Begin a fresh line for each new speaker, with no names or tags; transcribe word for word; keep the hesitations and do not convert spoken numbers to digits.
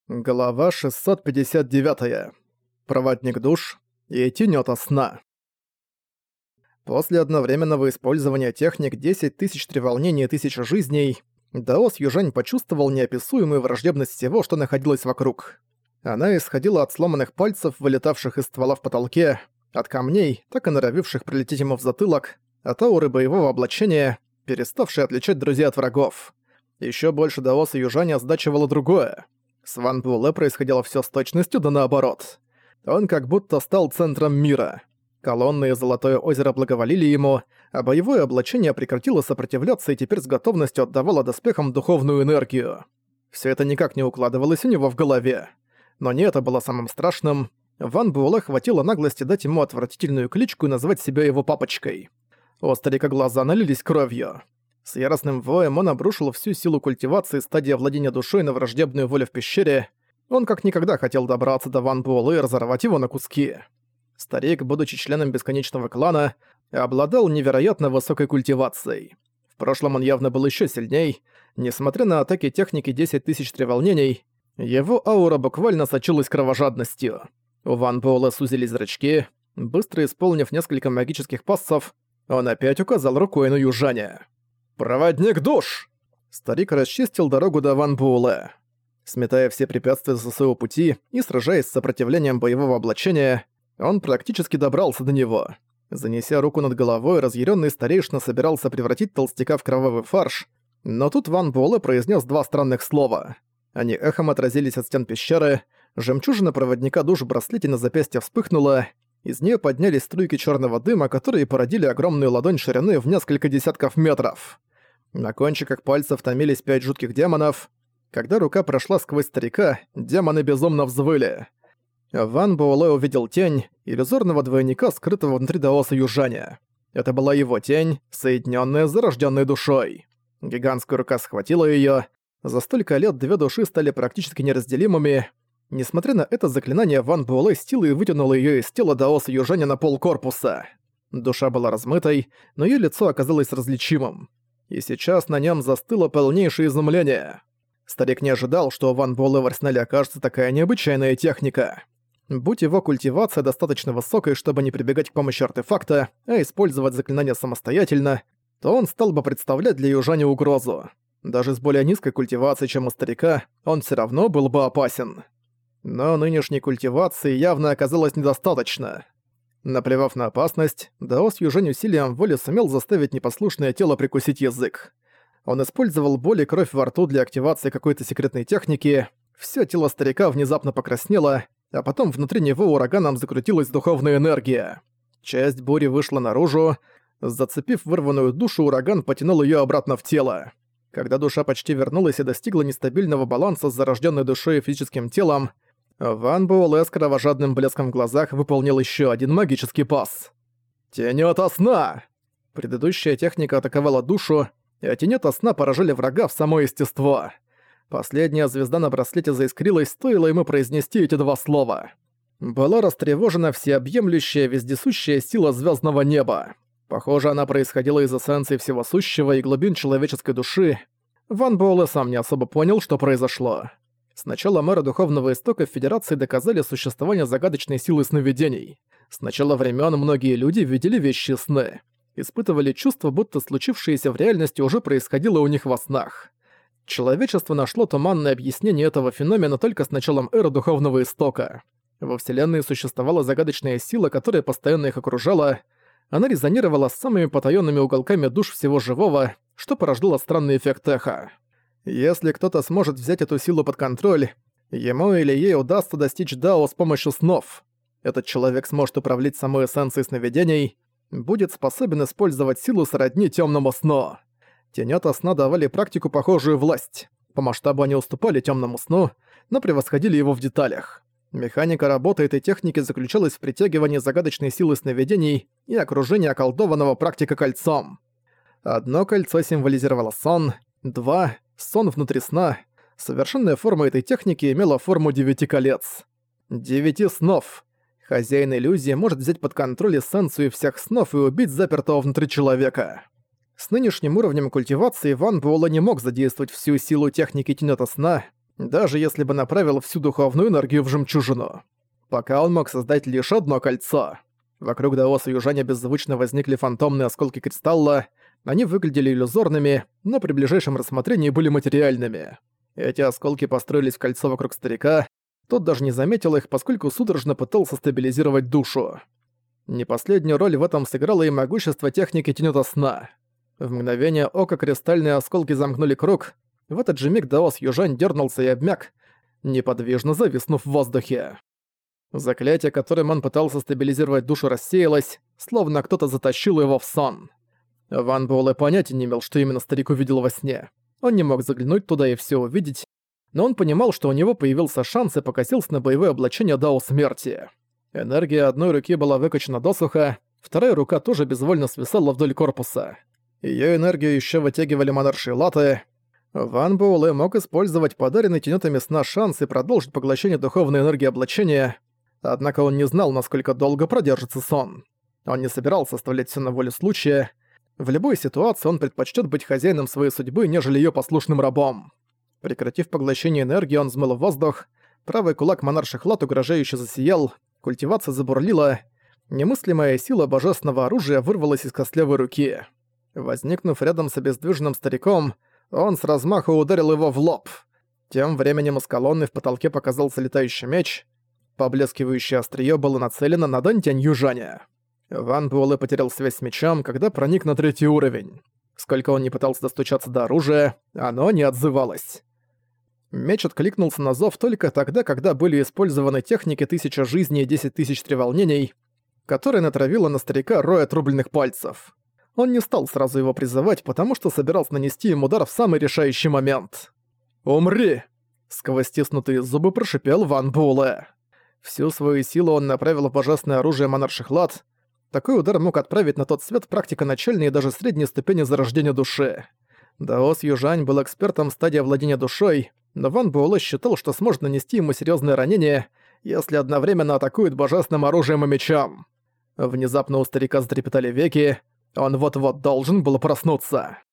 Глава шестьсот пятьдесят девять. Проводник душ и тень ото сна. После одновременного использования техник десять тысяч треволнений и тысяча жизней, Даос Южань почувствовал неописуемую враждебность всего, что находилось вокруг. Она исходила от сломанных пальцев, вылетавших из ствола в потолке, от камней, так и норовивших прилететь ему в затылок, от ауры боевого облачения, переставшей отличать друзей от врагов. Ещё больше Даоса Южаня озадачивало другое. С Ван Буэлэ происходило всё с точностью да наоборот. Он как будто стал центром мира. Колонны и Золотое озеро благоволили ему, а боевое облачение прекратило сопротивляться и теперь с готовностью отдавало доспехам духовную энергию. Всё это никак не укладывалось у него в голове. Но не это было самым страшным. Ван Буэлэ хватило наглости дать ему отвратительную кличку и назвать себя его папочкой. У старика глаза налились кровью. С яростным воем он обрушил всю силу культивации стадии владения душой на враждебную волю в пещере. Он как никогда хотел добраться до Ван Буэлэ и разорвать его на куски. Старик, будучи членом бесконечного клана, обладал невероятно высокой культивацией. В прошлом он явно был ещё сильней. Несмотря на атаки техники десять тысяч треволнений, его аура буквально сочилась кровожадностью. У Ван Буэлэ сузились зрачки. Быстро исполнив несколько магических пассов, он опять указал рукой на южаня. «Проводник душ!» Старик расчистил дорогу до Ван Буэлэ. Сметая все препятствия со своего пути и сражаясь с сопротивлением боевого облачения, он практически добрался до него. Занеся руку над головой, разъярённый старейшина собирался превратить толстяка в кровавый фарш, но тут Ван Буэлэ произнес два странных слова. Они эхом отразились от стен пещеры, жемчужина проводника душ в браслете на запястье вспыхнула, из нее поднялись струйки черного дыма, которые породили огромную ладонь ширины в несколько десятков метров. На кончиках пальцев томились пять жутких демонов. Когда рука прошла сквозь старика, демоны безумно взвыли. Ван Буэлэ увидел тень, иллюзорного двойника, скрытого внутри Даоса Южаня. Это была его тень, соединённая с зарождённой душой. Гигантская рука схватила её. За столько лет две души стали практически неразделимыми. Несмотря на это заклинание, Ван Буэлэ с силой вытянул её из тела Даоса Южаня на пол корпуса. Душа была размытой, но её лицо оказалось различимым. И сейчас на нём застыло полнейшее изумление. Старик не ожидал, что у Ван Буэлэ в арсенале окажется такая необычайная техника. Будь его культивация достаточно высокой, чтобы не прибегать к помощи артефакта, а использовать заклинания самостоятельно, то он стал бы представлять для южаня угрозу. Даже с более низкой культивацией, чем у старика, он всё равно был бы опасен. Но нынешней культивации явно оказалось недостаточно. Наплевав на опасность, Даос Южань усилием воли сумел заставить непослушное тело прикусить язык. Он использовал боль и кровь во рту для активации какой-то секретной техники. Всё тело старика внезапно покраснело, а потом внутри него ураганом закрутилась духовная энергия. Часть бури вышла наружу. Зацепив вырванную душу, ураган потянул её обратно в тело. Когда душа почти вернулась и достигла нестабильного баланса с зарождённой душой и физическим телом, Ван Буэлэ с кровожадным блеском в глазах выполнил ещё один магический пасс. «Тень ото сна!» Предыдущая техника атаковала душу, а тень ото сна поражали врага в само естество. Последняя звезда на браслете заискрилась, стоило ему произнести эти два слова. Была растревожена всеобъемлющая вездесущая сила звёздного неба. Похоже, она происходила из эссенции всего сущего и глубин человеческой души. Ван Буэлэ сам не особо понял, что произошло. Сначала мэры Духовного Истока в Федерации доказали существование загадочной силы сновидений. С начала времен многие люди видели вещи сны. Испытывали чувство, будто случившееся в реальности уже происходило у них во снах. Человечество нашло туманное объяснение этого феномена только с началом эры Духовного Истока. Во Вселенной существовала загадочная сила, которая постоянно их окружала. Она резонировала с самыми потаёнными уголками душ всего живого, что порождало странный эффект эха. Если кто-то сможет взять эту силу под контроль, ему или ей удастся достичь Дао с помощью снов. Этот человек сможет управлять самой эссенцией сновидений, будет способен использовать силу сродни тёмному сну. Тень ото сна давали практику похожую власть. По масштабу они уступали тёмному сну, но превосходили его в деталях. Механика работы этой техники заключалась в притягивании загадочной силы сновидений и окружении околдованного практика кольцом. Одно кольцо символизировало сон, два — сон внутри сна. Совершенная форма этой техники имела форму девяти колец. Девяти снов. Хозяин иллюзии может взять под контроль эссенцию всех снов и убить запертого внутри человека. С нынешним уровнем культивации Ван Буэлэ не мог задействовать всю силу техники тень ото сна, даже если бы направил всю духовную энергию в жемчужину. Пока он мог создать лишь одно кольцо. Вокруг Даоса Южаня беззвучно возникли фантомные осколки кристалла. Они выглядели иллюзорными, но при ближайшем рассмотрении были материальными. Эти осколки построились в кольцо вокруг старика. Тот даже не заметил их, поскольку судорожно пытался стабилизировать душу. Не последнюю роль в этом сыграло и могущество техники тенёта сна. В мгновение ока кристальные осколки замкнули круг. В этот же миг Даос Южань дернулся и обмяк, неподвижно зависнув в воздухе. Заклятие, которым он пытался стабилизировать душу, рассеялось, словно кто-то затащил его в сон. Ван Буэлэ понятия не имел, что именно старик увидел во сне. Он не мог заглянуть туда и все увидеть, но он понимал, что у него появился шанс и покосился на боевое облачение Дао Смерти. Энергия одной руки была выкачана досуха, вторая рука тоже безвольно свисала вдоль корпуса. Её энергию ещё вытягивали монаршие латы. Ван Буэлэ мог использовать подаренный тенётами сна шанс и продолжить поглощение духовной энергии облачения, однако он не знал, насколько долго продержится сон. Он не собирался оставлять всё на волю случая. В любой ситуации он предпочтёт быть хозяином своей судьбы, нежели её послушным рабом. Прекратив поглощение энергии, он взмыл в воздух. Правый кулак монарших лат угрожающе засиял, культивация забурлила. Немыслимая сила божественного оружия вырвалась из костлявой руки. Возникнув рядом с обездвиженным стариком, он с размаху ударил его в лоб. Тем временем из колонны в потолке показался летающий меч. Поблескивающее острие было нацелено на Дантянь Южаня. Ван Буэлэ потерял связь с мечом, когда проник на третий уровень. Сколько он ни пытался достучаться до оружия, оно не отзывалось. Меч откликнулся на зов только тогда, когда были использованы техники «Тысяча жизней» и «Десять тысяч треволнений», которые натравила на старика рой отрубленных пальцев. Он не стал сразу его призывать, потому что собирался нанести им удар в самый решающий момент. «Умри!» — сквозь стиснутые зубы прошипел Ван Буэлэ. Всю свою силу он направил в божественное оружие монарших лат. Такой удар мог отправить на тот свет практика начальной и даже средней ступени зарождения души. Даос Южань был экспертом в стадии владения душой, но Ван Буэлэ считал, что сможет нанести ему серьезное ранение, если одновременно атакует божественным оружием и мечом. Внезапно у старика затрепетали веки, он вот-вот должен был проснуться.